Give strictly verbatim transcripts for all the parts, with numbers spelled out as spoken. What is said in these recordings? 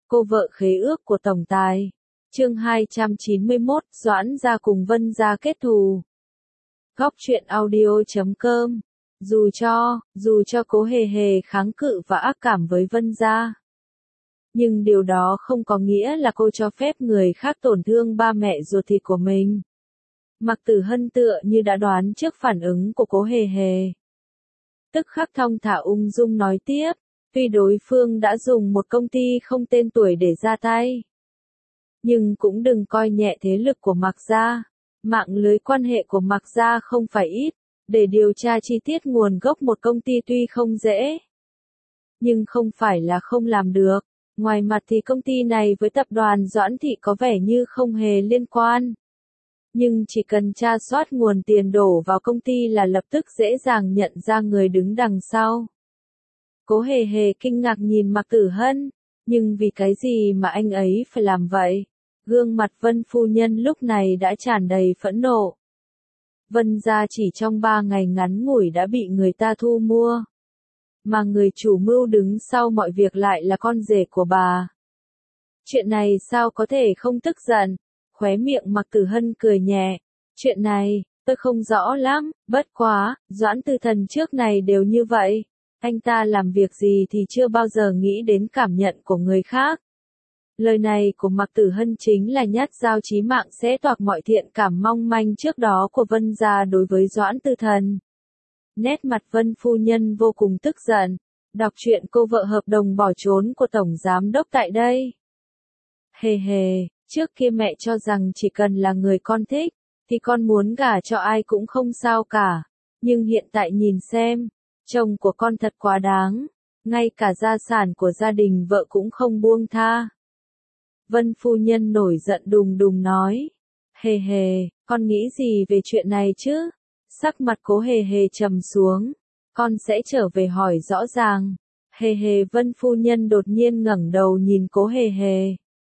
Cô vợ khế ước của tổng tài. Chương hai trăm chín mươi mốt, Doãn gia cùng Vân gia kết thù. Góc truyện audio chấm com. Dù cho, dù cho Cố Hề Hề kháng cự và ác cảm với Vân gia, nhưng điều đó không có nghĩa là cô cho phép người khác tổn thương ba mẹ ruột thịt của mình. Mạc Tử Hân tựa như đã đoán trước phản ứng của Cố Hề Hề. Tức khắc thong thả ung dung nói tiếp, tuy đối phương đã dùng một công ty không tên tuổi để ra tay, nhưng cũng đừng coi nhẹ thế lực của Mạc gia. Mạng lưới quan hệ của Mạc gia không phải ít, để điều tra chi tiết nguồn gốc một công ty tuy không dễ, nhưng không phải là không làm được. Ngoài mặt thì công ty này với tập đoàn Doãn Thị có vẻ như không hề liên quan, nhưng chỉ cần tra soát nguồn tiền đổ vào công ty là lập tức dễ dàng nhận ra người đứng đằng sau. Cố Hề Hề kinh ngạc nhìn Mạc Tử Hân, nhưng vì cái gì mà anh ấy phải làm vậy? Gương mặt Vân phu nhân lúc này đã tràn đầy phẫn nộ. Vân gia chỉ trong ba ngày ngắn ngủi đã bị người ta thu mua, mà người chủ mưu đứng sau mọi việc lại là con rể của bà. Chuyện này sao có thể không tức giận? Khóe miệng Mạc Tử Hân cười nhẹ. Chuyện này, tôi không rõ lắm, bất quá, Doãn Tư Thần trước này đều như vậy. Anh ta làm việc gì thì chưa bao giờ nghĩ đến cảm nhận của người khác. Lời này của Mạc Tử Hân chính là nhát dao chí mạng xé toạc mọi thiện cảm mong manh trước đó của Vân gia đối với Doãn Tư Thần. Nét mặt Vân phu nhân vô cùng tức giận. Đọc truyện cô vợ hợp đồng bỏ trốn của Tổng Giám Đốc tại đây. Hề hề, trước kia mẹ cho rằng chỉ cần là người con thích, thì con muốn gả cho ai cũng không sao cả. Nhưng hiện tại nhìn xem, chồng của con thật quá đáng, ngay cả gia sản của gia đình vợ cũng không buông tha. Vân phu nhân nổi giận đùng đùng nói. Hề hề, con nghĩ gì về chuyện này chứ? Sắc mặt Cố Hề Hề trầm xuống. Con sẽ trở về hỏi rõ ràng. Hề hề Vân phu nhân đột nhiên ngẩng đầu nhìn Cố Hề Hề.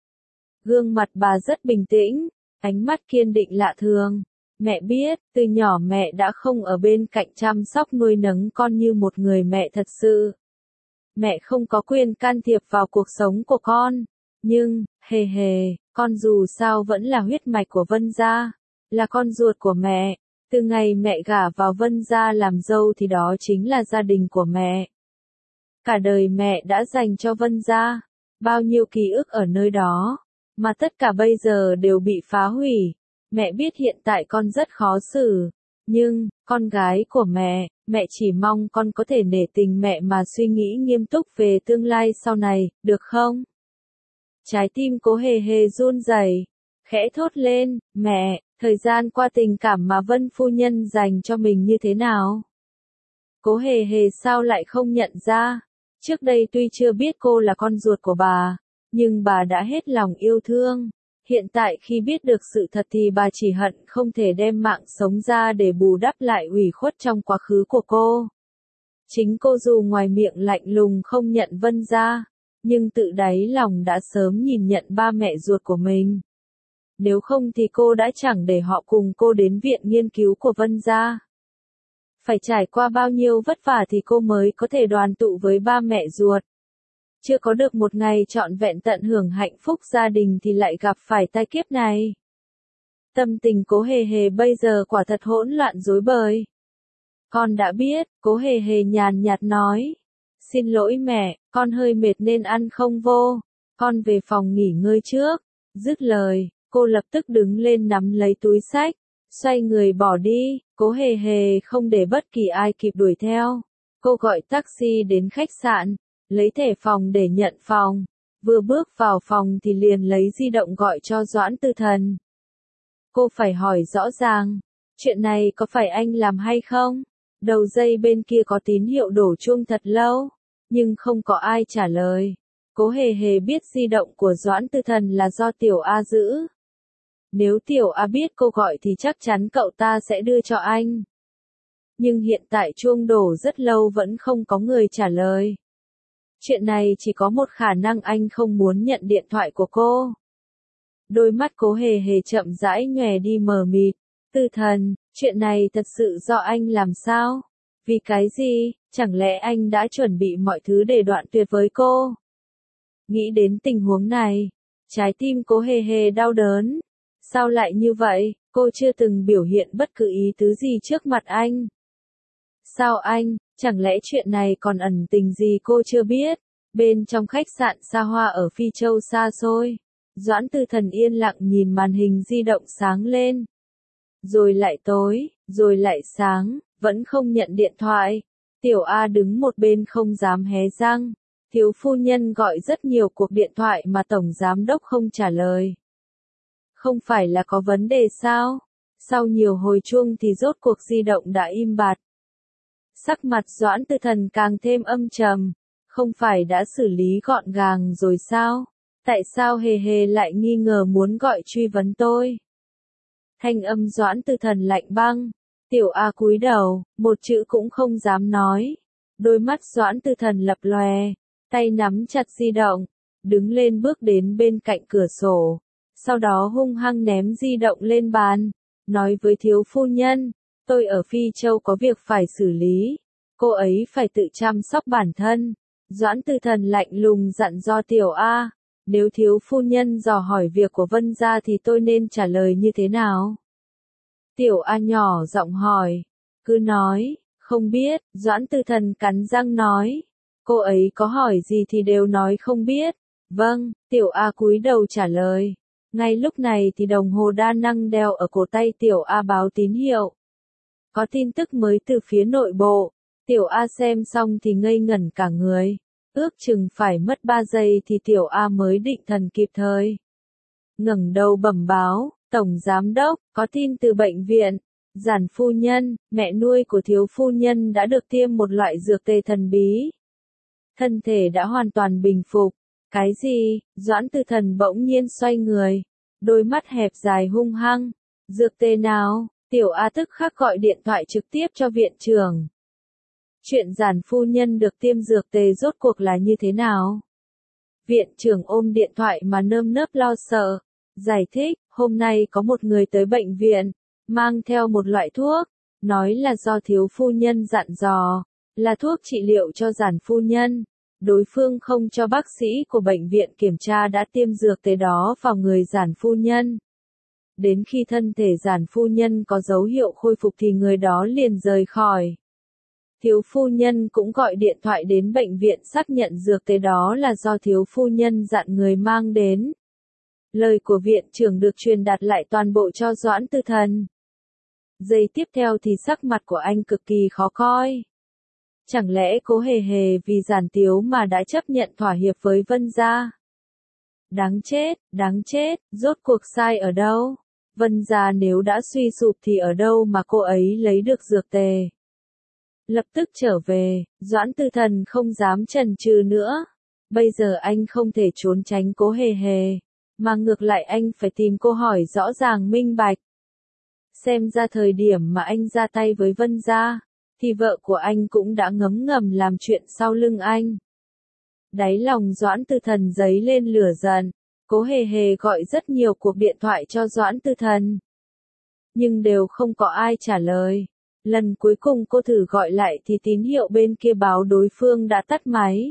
Gương mặt bà rất bình tĩnh, ánh mắt kiên định lạ thường. Mẹ biết, từ nhỏ mẹ đã không ở bên cạnh chăm sóc nuôi nấng con như một người mẹ thật sự. Mẹ không có quyền can thiệp vào cuộc sống của con. Nhưng, hề hề, con dù sao vẫn là huyết mạch của Vân gia, là con ruột của mẹ. Từ ngày mẹ gả vào Vân gia làm dâu thì đó chính là gia đình của mẹ. Cả đời mẹ đã dành cho Vân gia, bao nhiêu ký ức ở nơi đó, mà tất cả bây giờ đều bị phá hủy. Mẹ biết hiện tại con rất khó xử, nhưng, con gái của mẹ, mẹ chỉ mong con có thể nể tình mẹ mà suy nghĩ nghiêm túc về tương lai sau này, được không? Trái tim Cố Hề Hề run rẩy, khẽ thốt lên, mẹ, thời gian qua tình cảm mà Vân phu nhân dành cho mình như thế nào? Cố Hề Hề sao lại không nhận ra? Trước đây tuy chưa biết cô là con ruột của bà, nhưng bà đã hết lòng yêu thương. Hiện tại khi biết được sự thật thì bà chỉ hận không thể đem mạng sống ra để bù đắp lại ủy khuất trong quá khứ của cô. Chính cô dù ngoài miệng lạnh lùng không nhận Vân gia, nhưng tự đáy lòng đã sớm nhìn nhận ba mẹ ruột của mình. Nếu không thì cô đã chẳng để họ cùng cô đến viện nghiên cứu của Vân gia. Phải trải qua bao nhiêu vất vả thì cô mới có thể đoàn tụ với ba mẹ ruột. Chưa có được một ngày trọn vẹn tận hưởng hạnh phúc gia đình thì lại gặp phải tai kiếp này. Tâm tình Cố Hề Hề bây giờ quả thật hỗn loạn rối bời. Con đã biết, Cố Hề Hề nhàn nhạt nói. Xin lỗi mẹ, con hơi mệt nên ăn không vô. Con về phòng nghỉ ngơi trước. Dứt lời, cô lập tức đứng lên nắm lấy túi xách, xoay người bỏ đi. Cố Hề Hề không để bất kỳ ai kịp đuổi theo. Cô gọi taxi đến khách sạn, lấy thẻ phòng để nhận phòng. Vừa bước vào phòng thì liền lấy di động gọi cho Doãn Tư Thần. Cô phải hỏi rõ ràng, chuyện này có phải anh làm hay không? Đầu dây bên kia có tín hiệu đổ chuông thật lâu, nhưng không có ai trả lời. Cố Hề Hề biết di động của Doãn Tư Thần là do Tiểu A giữ. Nếu Tiểu A biết cô gọi thì chắc chắn cậu ta sẽ đưa cho anh. Nhưng hiện tại chuông đổ rất lâu vẫn không có người trả lời. Chuyện này chỉ có một khả năng, anh không muốn nhận điện thoại của cô. Đôi mắt Cố Hề Hề chậm rãi nhòe đi mờ mịt. Tư Thần, chuyện này thật sự do anh làm sao? Vì cái gì? Chẳng lẽ anh đã chuẩn bị mọi thứ để đoạn tuyệt với cô? Nghĩ đến tình huống này, trái tim Cố Hề Hề đau đớn. Sao lại như vậy, cô chưa từng biểu hiện bất cứ ý tứ gì trước mặt anh. Sao anh, chẳng lẽ chuyện này còn ẩn tình gì cô chưa biết? Bên trong khách sạn xa hoa ở Phi Châu xa xôi, Doãn Tư Thần yên lặng nhìn màn hình di động sáng lên. Rồi lại tối, rồi lại sáng, vẫn không nhận điện thoại. Tiểu A đứng một bên không dám hé răng. Thiếu phu nhân gọi rất nhiều cuộc điện thoại mà tổng giám đốc không trả lời. Không phải là có vấn đề sao? Sau nhiều hồi chuông thì rốt cuộc di động đã im bặt. Sắc mặt Doãn Tư Thần càng thêm âm trầm. Không phải đã xử lý gọn gàng rồi sao? Tại sao Hề Hề lại nghi ngờ muốn gọi truy vấn tôi? Thanh âm Doãn Tư Thần lạnh băng. Tiểu A cúi đầu, một chữ cũng không dám nói. Đôi mắt Doãn Tư Thần lập lòe, tay nắm chặt di động, đứng lên bước đến bên cạnh cửa sổ. Sau đó hung hăng ném di động lên bàn, nói với thiếu phu nhân, tôi ở Phi Châu có việc phải xử lý, cô ấy phải tự chăm sóc bản thân. Doãn Tư Thần lạnh lùng dặn dò Tiểu A, nếu thiếu phu nhân dò hỏi việc của Vân gia thì tôi nên trả lời như thế nào? Tiểu A nhỏ giọng hỏi, cứ nói, không biết. Doãn Tư Thần cắn răng nói, cô ấy có hỏi gì thì đều nói không biết. Vâng, Tiểu A cúi đầu trả lời. Ngay lúc này thì đồng hồ đa năng đeo ở cổ tay Tiểu A báo tín hiệu. Có tin tức mới từ phía nội bộ. Tiểu A xem xong thì ngây ngẩn cả người. Ước chừng phải mất ba giây thì Tiểu A mới định thần kịp thời. Ngẩng đầu bẩm báo, Tổng Giám Đốc, có tin từ bệnh viện. Giản phu nhân, mẹ nuôi của thiếu phu nhân đã được tiêm một loại dược tê thần bí. Thân thể đã hoàn toàn bình phục. Cái gì? Doãn Tư Thần bỗng nhiên xoay người. Đôi mắt hẹp dài hung hăng. Dược tê nào? Tiểu A tức khắc gọi điện thoại trực tiếp cho viện trưởng. Chuyện giản phu nhân được tiêm dược tê rốt cuộc là như thế nào? Viện trưởng ôm điện thoại mà nơm nớp lo sợ. Giải thích, hôm nay có một người tới bệnh viện, mang theo một loại thuốc, nói là do thiếu phu nhân dặn dò, là thuốc trị liệu cho giản phu nhân. Đối phương không cho bác sĩ của bệnh viện kiểm tra đã tiêm dược tê đó vào người giản phu nhân. Đến khi thân thể giản phu nhân có dấu hiệu khôi phục thì người đó liền rời khỏi. Thiếu phu nhân cũng gọi điện thoại đến bệnh viện xác nhận dược tê đó là do thiếu phu nhân dặn người mang đến. Lời của viện trưởng được truyền đạt lại toàn bộ cho Doãn Tư Thần. Giây tiếp theo thì sắc mặt của anh cực kỳ khó coi. Chẳng lẽ Cố Hề Hề vì giản tiếu mà đã chấp nhận thỏa hiệp với Vân gia? Đáng chết, đáng chết, rốt cuộc sai ở đâu? Vân gia nếu đã suy sụp thì ở đâu mà cô ấy lấy được dược tề? Lập tức trở về, Doãn Tư Thần không dám chần chừ nữa. Bây giờ anh không thể trốn tránh Cố Hề Hề, mà ngược lại anh phải tìm cô hỏi rõ ràng minh bạch. Xem ra thời điểm mà anh ra tay với Vân gia, thì vợ của anh cũng đã ngấm ngầm làm chuyện sau lưng anh. Đáy lòng Doãn Tư Thần dấy lên lửa giận, Cố Hề Hề gọi rất nhiều cuộc điện thoại cho Doãn Tư Thần. Nhưng đều không có ai trả lời. Lần cuối cùng cô thử gọi lại thì tín hiệu bên kia báo đối phương đã tắt máy.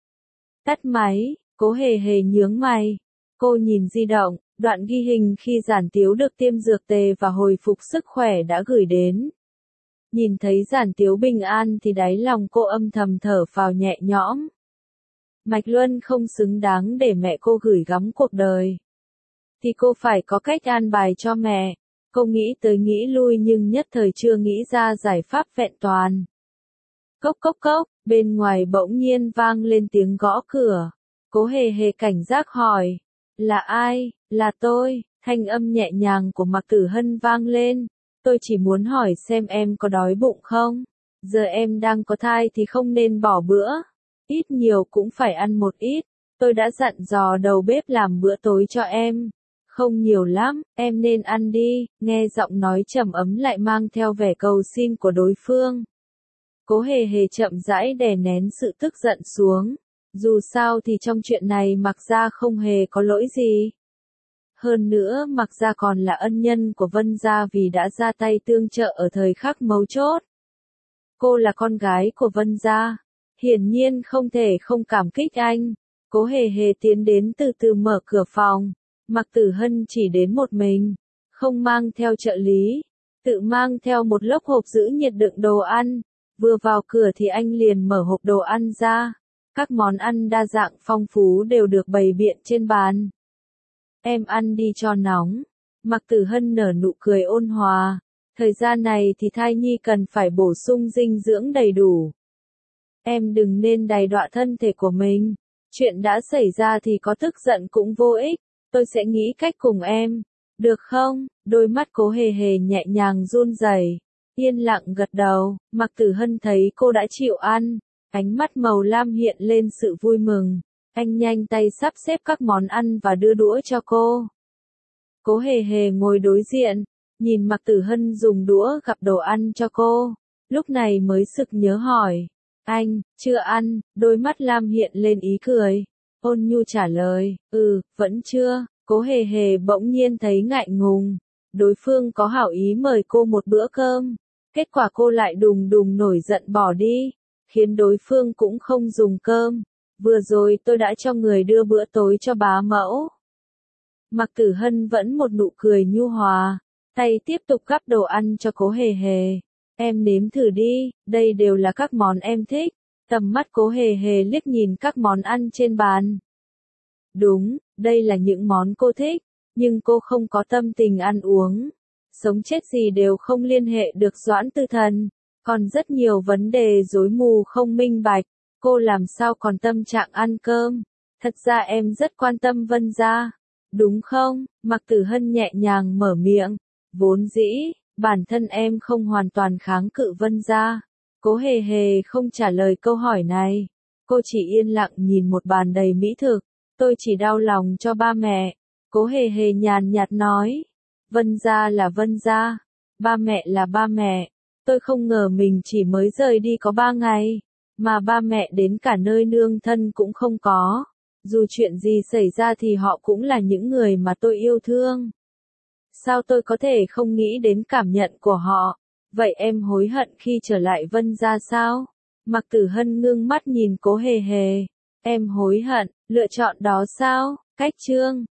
Tắt máy, Cố Hề Hề nhướng mày. Cô nhìn di động, đoạn ghi hình khi giản tiếu được tiêm dược tề và hồi phục sức khỏe đã gửi đến. Nhìn thấy giản tiếu bình an thì đáy lòng cô âm thầm thở phào nhẹ nhõm. Mạch Luân không xứng đáng để mẹ cô gửi gắm cuộc đời. Thì cô phải có cách an bài cho mẹ. Cô nghĩ tới nghĩ lui nhưng nhất thời chưa nghĩ ra giải pháp vẹn toàn. Cốc cốc cốc, bên ngoài bỗng nhiên vang lên tiếng gõ cửa. Cố Hề Hề cảnh giác hỏi. Là ai? Là tôi. Thanh âm nhẹ nhàng của Mạc Tử Hân vang lên. Tôi chỉ muốn hỏi xem em có đói bụng không? Giờ em đang có thai thì không nên bỏ bữa. Ít nhiều cũng phải ăn một ít. Tôi đã dặn dò đầu bếp làm bữa tối cho em. Không nhiều lắm, em nên ăn đi. Nghe giọng nói trầm ấm lại mang theo vẻ cầu xin của đối phương. Cố Hề Hề chậm rãi đè nén sự tức giận xuống. Dù sao thì trong chuyện này Mạc gia không hề có lỗi gì. Hơn nữa Mạc gia còn là ân nhân của Vân gia vì đã ra tay tương trợ ở thời khắc mấu chốt. Cô là con gái của Vân gia, hiển nhiên không thể không cảm kích anh. Cố Hề Hề tiến đến từ từ mở cửa phòng. Mạc Tử Hân chỉ đến một mình, không mang theo trợ lý, tự mang theo một lốc hộp giữ nhiệt đựng đồ ăn. Vừa vào cửa thì anh liền mở hộp đồ ăn ra. Các món ăn đa dạng phong phú đều được bày biện trên bàn. Em ăn đi cho nóng. Mạc Tử Hân nở nụ cười ôn hòa. Thời gian này thì thai nhi cần phải bổ sung dinh dưỡng đầy đủ. Em đừng nên đày đọa thân thể của mình. Chuyện đã xảy ra thì có tức giận cũng vô ích. Tôi sẽ nghĩ cách cùng em. Được không? Đôi mắt Cố Hề Hề nhẹ nhàng run rẩy, yên lặng gật đầu. Mạc Tử Hân thấy cô đã chịu ăn, ánh mắt màu lam hiện lên sự vui mừng. Anh nhanh tay sắp xếp các món ăn và đưa đũa cho cô. Cố Hề Hề ngồi đối diện, nhìn Mạc Tử Hân dùng đũa gắp đồ ăn cho cô. Lúc này mới sực nhớ hỏi. Anh, chưa ăn? Đôi mắt lam hiện lên ý cười. Ôn nhu trả lời, ừ, vẫn chưa. Cố Hề Hề bỗng nhiên thấy ngại ngùng. Đối phương có hảo ý mời cô một bữa cơm. Kết quả cô lại đùng đùng nổi giận bỏ đi, khiến đối phương cũng không dùng cơm. Vừa rồi tôi đã cho người đưa bữa tối cho bá mẫu. Mạc Tử Hân vẫn một nụ cười nhu hòa, tay tiếp tục gắp đồ ăn cho Cố Hề Hề. Em nếm thử đi, đây đều là các món em thích. Tầm mắt Cố Hề Hề liếc nhìn các món ăn trên bàn. Đúng, đây là những món cô thích, nhưng cô không có tâm tình ăn uống. Sống chết gì đều không liên hệ được Doãn Tư Thần, còn rất nhiều vấn đề rối mù không minh bạch, cô làm sao còn tâm trạng ăn cơm. Thật ra em rất quan tâm Vân gia, đúng không? Mạc Tử Hân nhẹ nhàng mở miệng, vốn dĩ, bản thân em không hoàn toàn kháng cự Vân gia. Cố Hề Hề không trả lời câu hỏi này, cô chỉ yên lặng nhìn một bàn đầy mỹ thực. Tôi chỉ đau lòng cho ba mẹ. Cố Hề Hề nhàn nhạt nói. Vân gia là Vân gia, ba mẹ là ba mẹ. Tôi không ngờ mình chỉ mới rời đi có ba ngày, mà ba mẹ đến cả nơi nương thân cũng không có. Dù chuyện gì xảy ra thì họ cũng là những người mà tôi yêu thương. Sao tôi có thể không nghĩ đến cảm nhận của họ? Vậy em hối hận khi trở lại Vân gia sao? Mạc Tử Hân ngưng mắt nhìn Cố Hề Hề. Em hối hận, lựa chọn đó sao? Cách chương